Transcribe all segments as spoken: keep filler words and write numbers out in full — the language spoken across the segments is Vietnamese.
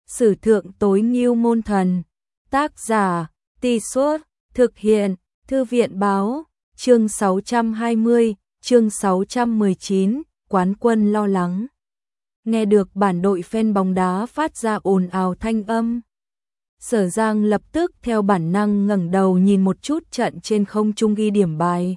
Sử thượng tối ngưu môn thần. Tác giả, Tì Suốt, thực hiện, Thư viện báo, chương sáu trăm hai mươi, chương sáu trăm mười chín, quán quân lo lắng. Nghe được bản đội fan bóng đá phát ra ồn ào thanh âm. Sở Giang lập tức theo bản năng ngẩng đầu nhìn một chút trận trên không trung ghi điểm bài.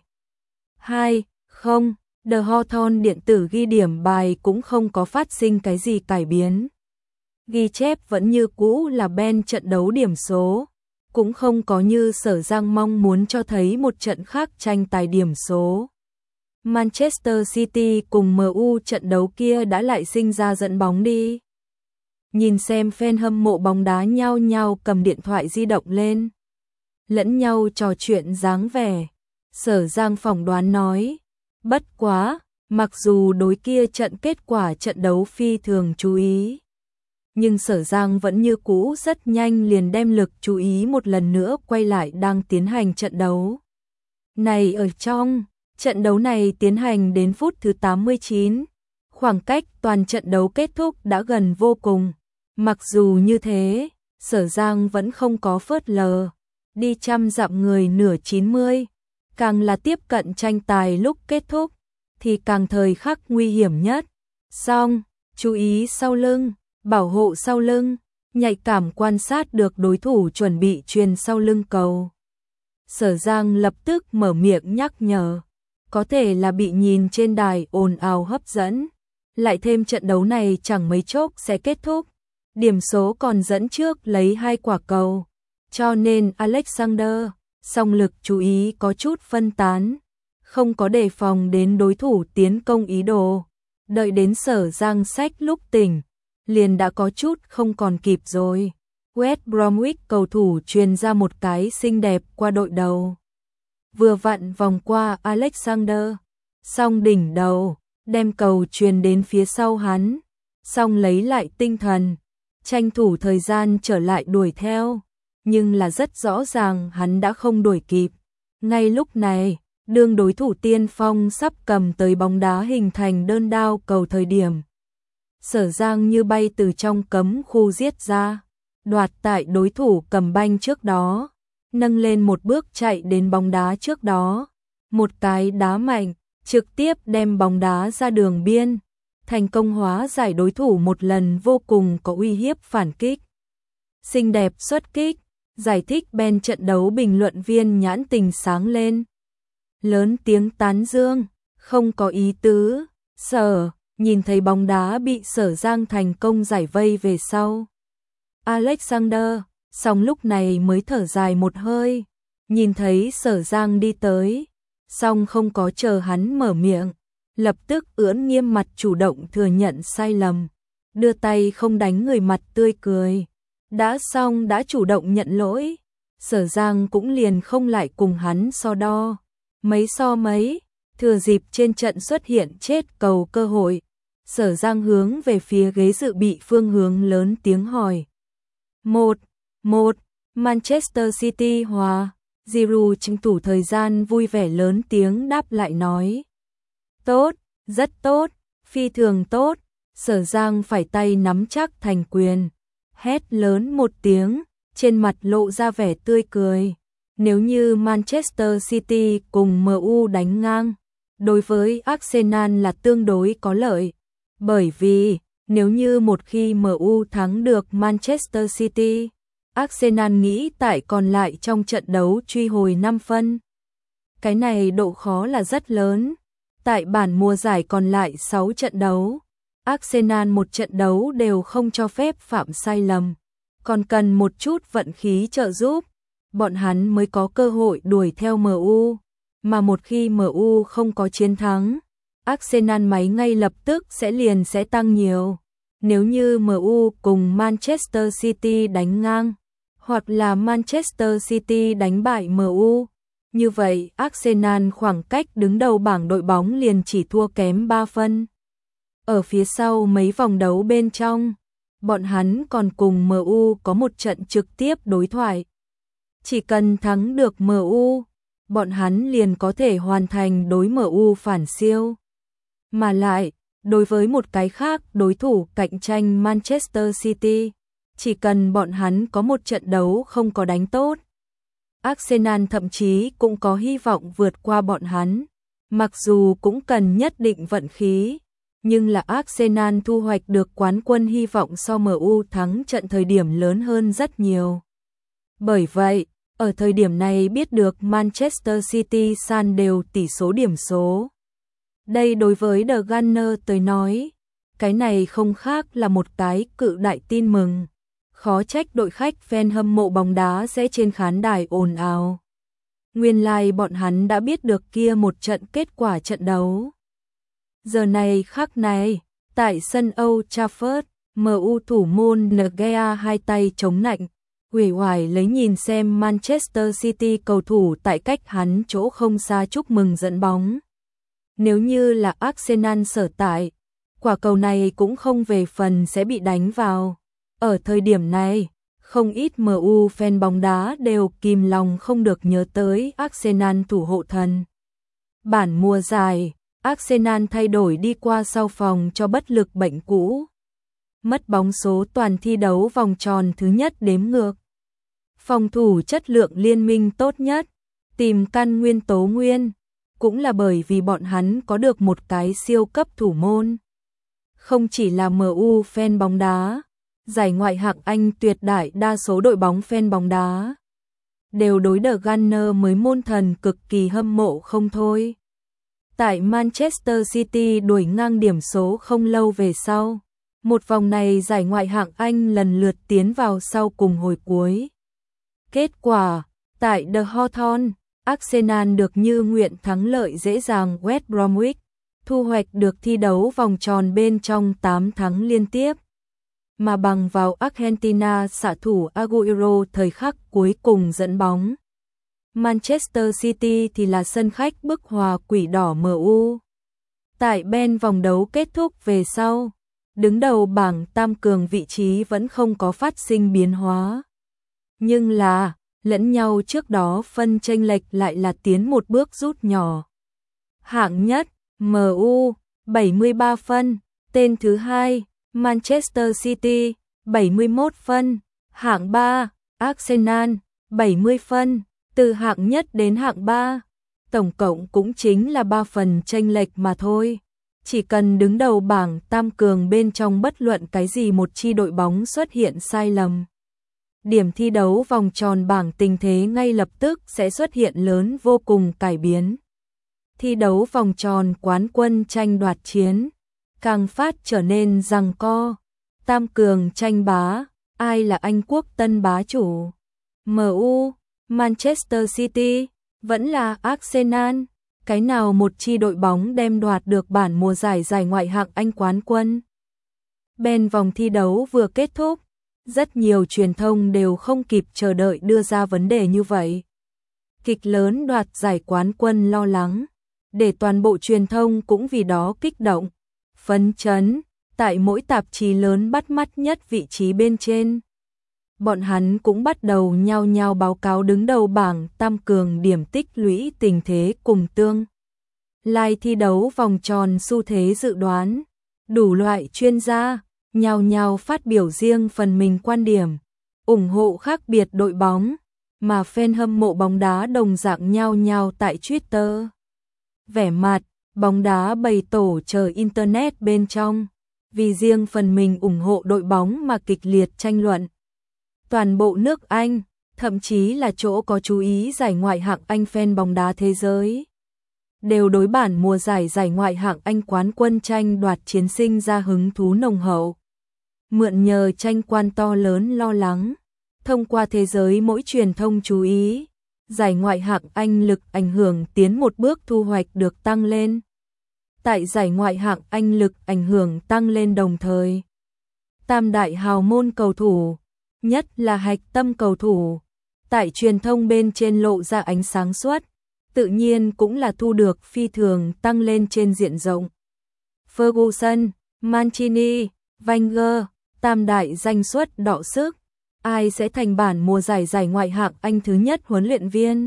hai không, The Hawthorne điện tử ghi điểm bài cũng không có phát sinh cái gì cải biến. Ghi chép vẫn như cũ là Ben trận đấu điểm số, cũng không có như Sở Giang mong muốn cho thấy một trận khác tranh tài điểm số. Manchester City cùng em u trận đấu kia đã lại sinh ra dẫn bóng đi. Nhìn xem fan hâm mộ bóng đá nhao nhao cầm điện thoại di động lên, lẫn nhau trò chuyện dáng vẻ. Sở Giang phỏng đoán nói, bất quá, mặc dù đối kia trận kết quả trận đấu phi thường chú ý, nhưng Sở Giang vẫn như cũ rất nhanh liền đem lực chú ý một lần nữa quay lại đang tiến hành trận đấu. Này ở trong, trận đấu này tiến hành đến phút thứ tám mươi chín, khoảng cách toàn trận đấu kết thúc đã gần vô cùng. Mặc dù như thế, Sở Giang vẫn không có phớt lờ, đi trăm dặm người nửa chín mươi, càng là tiếp cận tranh tài lúc kết thúc, thì càng thời khắc nguy hiểm nhất. Xong, chú ý sau lưng, bảo hộ sau lưng, nhạy cảm quan sát được đối thủ chuẩn bị chuyền sau lưng cầu. Sở Giang lập tức mở miệng nhắc nhở, có thể là bị nhìn trên đài ồn ào hấp dẫn, lại thêm trận đấu này chẳng mấy chốc sẽ kết thúc. Điểm số còn dẫn trước lấy hai quả cầu, cho nên Alexander, song lực chú ý có chút phân tán, không có đề phòng đến đối thủ tiến công ý đồ. Đợi đến Sở Giang sách lúc tỉnh, liền đã có chút không còn kịp rồi. West Bromwich cầu thủ truyền ra một cái xinh đẹp qua đội đầu, vừa vặn vòng qua Alexander, song đỉnh đầu, đem cầu truyền đến phía sau hắn, song lấy lại tinh thần, tranh thủ thời gian trở lại đuổi theo, nhưng là rất rõ ràng hắn đã không đuổi kịp. Ngay lúc này, đương đối thủ tiên phong sắp cầm tới bóng đá hình thành đơn đao cầu thời điểm, Sở Giang như bay từ trong cấm khu giết ra, đoạt tại đối thủ cầm banh trước đó, nâng lên một bước chạy đến bóng đá trước đó, một cái đá mạnh, trực tiếp đem bóng đá ra đường biên, thành công hóa giải đối thủ một lần vô cùng có uy hiếp phản kích. Xinh đẹp xuất kích, giải thích Ben trận đấu bình luận viên nhãn tình sáng lên. Lớn tiếng tán dương, không có ý tứ, Sở, nhìn thấy bóng đá bị Sở Giang thành công giải vây về sau. Alexander, song lúc này mới thở dài một hơi, nhìn thấy Sở Giang đi tới, song không có chờ hắn mở miệng, lập tức ưỡn nghiêm mặt chủ động thừa nhận sai lầm, đưa tay không đánh người mặt tươi cười. Đã xong đã chủ động nhận lỗi, Sở Giang cũng liền không lại cùng hắn so đo. Mấy so mấy, thừa dịp trên trận xuất hiện chết cầu cơ hội, Sở Giang hướng về phía ghế dự bị phương hướng lớn tiếng hỏi. Một, một, Manchester City hòa, Giroud tranh thủ thời gian vui vẻ lớn tiếng đáp lại nói. Tốt, rất tốt, phi thường tốt. Sở Giang phải tay nắm chắc thành quyền, hét lớn một tiếng, trên mặt lộ ra vẻ tươi cười. Nếu như Manchester City cùng em u đánh ngang, đối với Arsenal là tương đối có lợi, bởi vì nếu như một khi em u thắng được Manchester City, Arsenal nghĩ tại còn lại trong trận đấu truy hồi năm phân. Cái này độ khó là rất lớn. Tại bản mùa giải còn lại sáu trận đấu, Arsenal một trận đấu đều không cho phép phạm sai lầm, còn cần một chút vận khí trợ giúp, bọn hắn mới có cơ hội đuổi theo em u, mà một khi em u không có chiến thắng, Arsenal máy ngay lập tức sẽ liền sẽ tăng nhiều. Nếu như em u cùng Manchester City đánh ngang, hoặc là Manchester City đánh bại em u, như vậy Arsenal khoảng cách đứng đầu bảng đội bóng liền chỉ thua kém ba phân. Ở phía sau mấy vòng đấu bên trong, bọn hắn còn cùng em u có một trận trực tiếp đối thoại. Chỉ cần thắng được em u, bọn hắn liền có thể hoàn thành đối em u phản siêu. Mà lại, đối với một cái khác đối thủ cạnh tranh Manchester City, chỉ cần bọn hắn có một trận đấu không có đánh tốt, Arsenal thậm chí cũng có hy vọng vượt qua bọn hắn. Mặc dù cũng cần nhất định vận khí, nhưng là Arsenal thu hoạch được quán quân hy vọng so em u thắng trận thời điểm lớn hơn rất nhiều. Bởi vậy, ở thời điểm này biết được Manchester City san đều tỷ số điểm số. Đây đối với The Gunners tới nói, cái này không khác là một cái cự đại tin mừng. Khó trách đội khách fan hâm mộ bóng đá sẽ trên khán đài ồn ào. Nguyên lai like bọn hắn đã biết được kia một trận kết quả trận đấu. Giờ này khắc này, tại sân Old Trafford, em u thủ môn De Gea hai tay chống nạnh, uể oải lấy nhìn xem Manchester City cầu thủ tại cách hắn chỗ không xa chúc mừng dẫn bóng. Nếu như là Arsenal sở tại, quả cầu này cũng không về phần sẽ bị đánh vào. Ở thời điểm này, không ít em u fan bóng đá đều kìm lòng không được nhớ tới Arsenal thủ hộ thần. Bản mùa giải, Arsenal thay đổi đi qua sau phòng cho bất lực bệnh cũ. Mất bóng số toàn thi đấu vòng tròn thứ nhất đếm ngược. Phòng thủ chất lượng liên minh tốt nhất, tìm căn nguyên tố nguyên, cũng là bởi vì bọn hắn có được một cái siêu cấp thủ môn. Không chỉ là em u fan bóng đá, giải ngoại hạng Anh tuyệt đại đa số đội bóng fan bóng đá đều đối The Gunners mới môn thần cực kỳ hâm mộ không thôi. Tại Manchester City đuổi ngang điểm số không lâu về sau, một vòng này giải ngoại hạng Anh lần lượt tiến vào sau cùng hồi cuối. Kết quả, tại The Hawthorn, Arsenal được như nguyện thắng lợi dễ dàng West Bromwich, thu hoạch được thi đấu vòng tròn bên trong tám thắng liên tiếp. Mà bằng vào Argentina xạ thủ Agüero thời khắc cuối cùng dẫn bóng. Manchester City thì là sân khách bức hòa quỷ đỏ em u. Tại bên vòng đấu kết thúc về sau, đứng đầu bảng tam cường vị trí vẫn không có phát sinh biến hóa. Nhưng là, lẫn nhau trước đó phân chênh lệch lại là tiến một bước rút nhỏ. Hạng nhất, em u, bảy mươi ba phân, tên thứ hai, Manchester City, bảy mươi mốt phân, hạng ba, Arsenal, bảy mươi phân, từ hạng nhất đến hạng ba, tổng cộng cũng chính là ba phần chênh lệch mà thôi. Chỉ cần đứng đầu bảng tam cường bên trong bất luận cái gì một chi đội bóng xuất hiện sai lầm, điểm thi đấu vòng tròn bảng tình thế ngay lập tức sẽ xuất hiện lớn vô cùng cải biến. Thi đấu vòng tròn quán quân tranh đoạt chiến càng phát trở nên giằng co, tam cường tranh bá, ai là Anh quốc tân bá chủ? em u, Manchester City, vẫn là Arsenal, cái nào một chi đội bóng đem đoạt được bản mùa giải giải ngoại hạng Anh quán quân? Bên vòng thi đấu vừa kết thúc, rất nhiều truyền thông đều không kịp chờ đợi đưa ra vấn đề như vậy. Kịch lớn đoạt giải quán quân lo lắng, để toàn bộ truyền thông cũng vì đó kích động, phấn chấn, tại mỗi tạp chí lớn bắt mắt nhất vị trí bên trên. Bọn hắn cũng bắt đầu nhao nhao báo cáo đứng đầu bảng tam cường điểm tích lũy tình thế cùng tương lai thi đấu vòng tròn xu thế dự đoán. Đủ loại chuyên gia nhao nhao phát biểu riêng phần mình quan điểm, ủng hộ khác biệt đội bóng, mà fan hâm mộ bóng đá đồng dạng nhao nhao tại Twitter. Vẻ mặt bóng đá bày tổ chờ internet bên trong, vì riêng phần mình ủng hộ đội bóng mà kịch liệt tranh luận. Toàn bộ nước Anh, thậm chí là chỗ có chú ý giải ngoại hạng Anh fan bóng đá thế giới, đều đối bản mùa giải giải ngoại hạng Anh quán quân tranh đoạt chiến sinh ra hứng thú nồng hậu. Mượn nhờ tranh quan to lớn lo lắng, thông qua thế giới mỗi truyền thông chú ý, giải ngoại hạng Anh lực ảnh hưởng tiến một bước thu hoạch được tăng lên. Tại giải ngoại hạng Anh lực ảnh hưởng tăng lên đồng thời, tam đại hào môn cầu thủ, nhất là hạch tâm cầu thủ, tại truyền thông bên trên lộ ra ánh sáng suốt, tự nhiên cũng là thu được phi thường tăng lên trên diện rộng. Ferguson, Mancini, Wenger, tam đại danh suất đọ sức, ai sẽ thành bản mùa giải giải ngoại hạng Anh thứ nhất huấn luyện viên?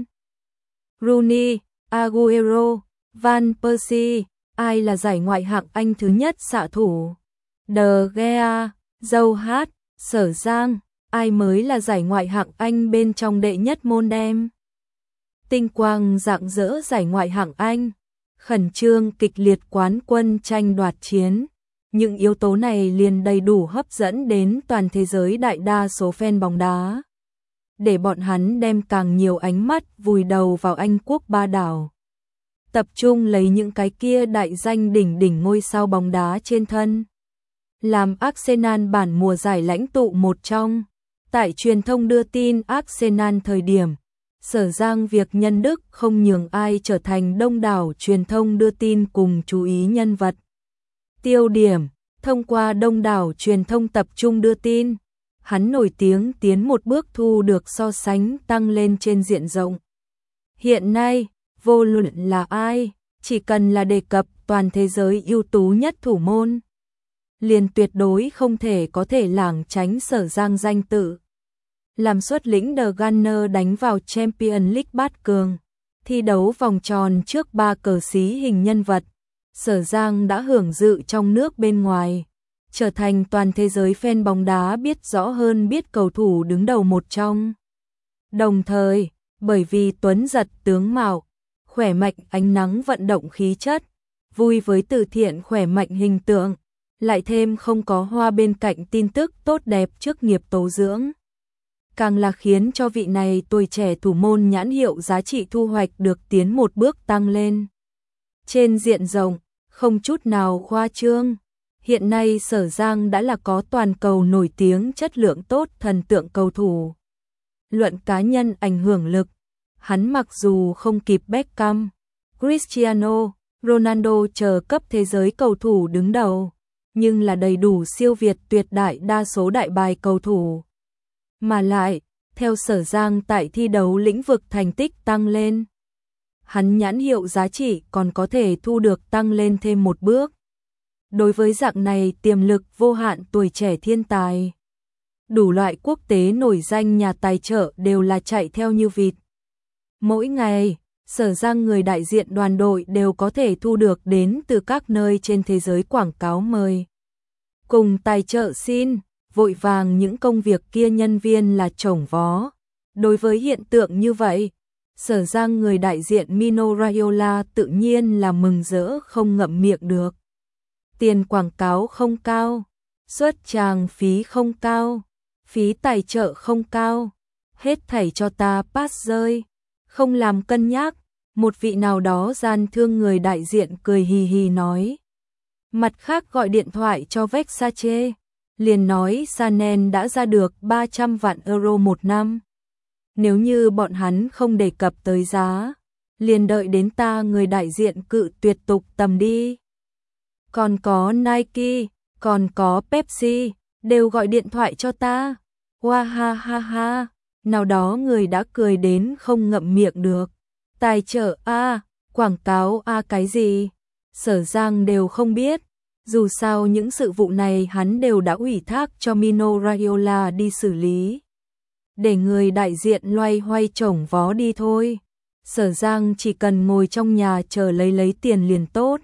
Rooney, Agüero, Van Persie, ai là giải ngoại hạng Anh thứ nhất xạ thủ? De Gea, Joe Hart, Sở Giang, ai mới là giải ngoại hạng Anh bên trong đệ nhất môn đem? Tinh quang rạng rỡ giải ngoại hạng Anh, khẩn trương kịch liệt quán quân tranh đoạt chiến. Những yếu tố này liền đầy đủ hấp dẫn đến toàn thế giới đại đa số fan bóng đá, để bọn hắn đem càng nhiều ánh mắt vùi đầu vào Anh quốc ba đảo. Tập trung lấy những cái kia đại danh đỉnh đỉnh ngôi sao bóng đá trên thân. Làm Arsenal bản mùa giải lãnh tụ một trong. Tại truyền thông đưa tin Arsenal thời điểm, Sở Giang việc nhân đức không nhường ai trở thành đông đảo truyền thông đưa tin cùng chú ý nhân vật. Tiêu điểm, thông qua đông đảo truyền thông tập trung đưa tin, hắn nổi tiếng tiến một bước thu được so sánh tăng lên trên diện rộng. Hiện nay, vô luận là ai, chỉ cần là đề cập toàn thế giới ưu tú nhất thủ môn, liền tuyệt đối không thể có thể lảng tránh Sở Giang danh tự. Làm xuất lĩnh The Gunners đánh vào Champions League bát cường, thi đấu vòng tròn trước ba cờ xí hình nhân vật, Sở Giang đã hưởng dự trong nước bên ngoài, trở thành toàn thế giới fan bóng đá biết rõ hơn biết cầu thủ đứng đầu một trong. Đồng thời, bởi vì tuấn giật tướng mạo, khỏe mạnh ánh nắng vận động khí chất, vui với từ thiện khỏe mạnh hình tượng, lại thêm không có hoa bên cạnh tin tức tốt đẹp trước nghiệp tố dưỡng, càng là khiến cho vị này tuổi trẻ thủ môn nhãn hiệu giá trị thu hoạch được tiến một bước tăng lên. Trên diện rộng, không chút nào khoa trương, hiện nay Sở Giang đã là có toàn cầu nổi tiếng chất lượng tốt thần tượng cầu thủ. Luận cá nhân ảnh hưởng lực, hắn mặc dù không kịp Beckham, Cristiano Ronaldo chờ cấp thế giới cầu thủ đứng đầu, nhưng là đầy đủ siêu việt tuyệt đại đa số đại bài cầu thủ. Mà lại, theo Sở Giang tại thi đấu lĩnh vực thành tích tăng lên, hắn nhãn hiệu giá trị còn có thể thu được tăng lên thêm một bước. Đối với dạng này tiềm lực vô hạn tuổi trẻ thiên tài, đủ loại quốc tế nổi danh nhà tài trợ đều là chạy theo như vịt. Mỗi ngày, Sở Giang người đại diện đoàn đội đều có thể thu được đến từ các nơi trên thế giới quảng cáo mời. Cùng tài trợ xin, vội vàng những công việc kia nhân viên là chổng vó. Đối với hiện tượng như vậy, Sở Giang người đại diện Mino Raiola tự nhiên là mừng rỡ không ngậm miệng được. Tiền quảng cáo không cao, xuất tràng phí không cao, phí tài trợ không cao, hết thảy cho ta pass rơi, không làm cân nhắc, một vị nào đó gian thương người đại diện cười hì hì nói. Mặt khác gọi điện thoại cho Versace, liền nói Chanel đã ra được ba trăm vạn euro một năm. Nếu như bọn hắn không đề cập tới giá, liền đợi đến ta người đại diện cự tuyệt tục tầm đi. Còn có Nike, còn có Pepsi, đều gọi điện thoại cho ta. Hoa ha ha ha, nào đó người đã cười đến không ngậm miệng được. Tài trợ a, quảng cáo a cái gì? Sở Giang đều không biết. Dù sao những sự vụ này hắn đều đã ủy thác cho Mino Raiola đi xử lý. Để người đại diện loay hoay chổng vó đi thôi. Sở Giang chỉ cần ngồi trong nhà chờ lấy lấy tiền liền tốt.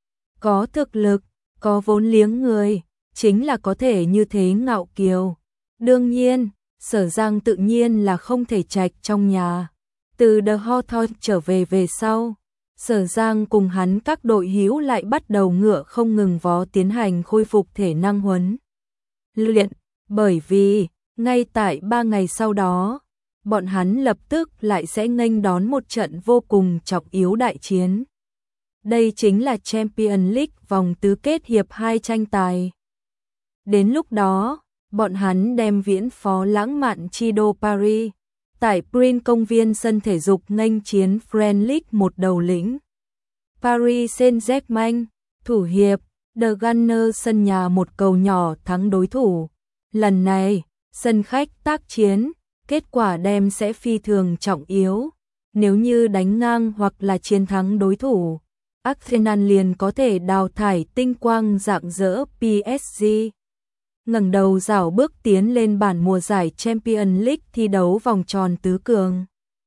Có thực lực, có vốn liếng người, chính là có thể như thế ngạo kiều. Đương nhiên, Sở Giang tự nhiên là không thể trạch trong nhà. Từ The Hawthorne trở về về sau, Sở Giang cùng hắn các đội hữu lại bắt đầu ngựa không ngừng vó tiến hành khôi phục thể năng huấn luyện, bởi vì ngay tại ba ngày sau đó, bọn hắn lập tức lại sẽ nghênh đón một trận vô cùng trọng yếu đại chiến. Đây chính là Champions League vòng tứ kết hiệp hai tranh tài. Đến lúc đó, bọn hắn đem viễn phó lãng mạn chi đô Paris, tại Prince công viên sân thể dục nghênh chiến Premier League một đầu lĩnh. Paris Saint-Germain, thủ hiệp, The Gunners sân nhà một cầu nhỏ thắng đối thủ. Lần này, sân khách tác chiến, kết quả đem sẽ phi thường trọng yếu. Nếu như đánh ngang hoặc là chiến thắng đối thủ, Arsenal liền có thể đào thải tinh quang rạng rỡ pê ét giê. Ngẩng đầu rảo bước tiến lên bản mùa giải Champions League thi đấu vòng tròn tứ cường.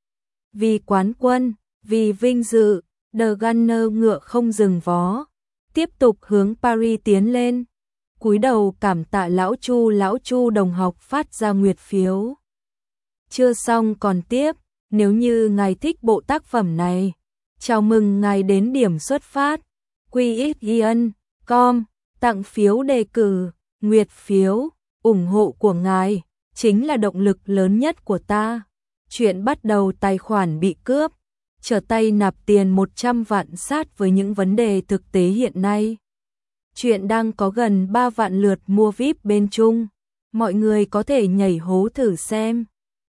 Vì quán quân, vì vinh dự, The Gunners ngựa không dừng vó, tiếp tục hướng Paris tiến lên. cúi đầu cảm tạ lão Chu, lão Chu đồng học phát ra nguyệt phiếu. Chưa xong còn tiếp, nếu như ngài thích bộ tác phẩm này, chào mừng ngài đến điểm xuất phát quy ích giê chấm com, tặng phiếu đề cử, nguyệt phiếu, ủng hộ của ngài chính là động lực lớn nhất của ta. Chuyện bắt đầu, tài khoản bị cướp, trở tay nạp tiền một trăm vạn sát với những vấn đề thực tế hiện nay. Chuyện đang có gần ba vạn lượt mua víp bên Trung, mọi người có thể nhảy hố thử xem.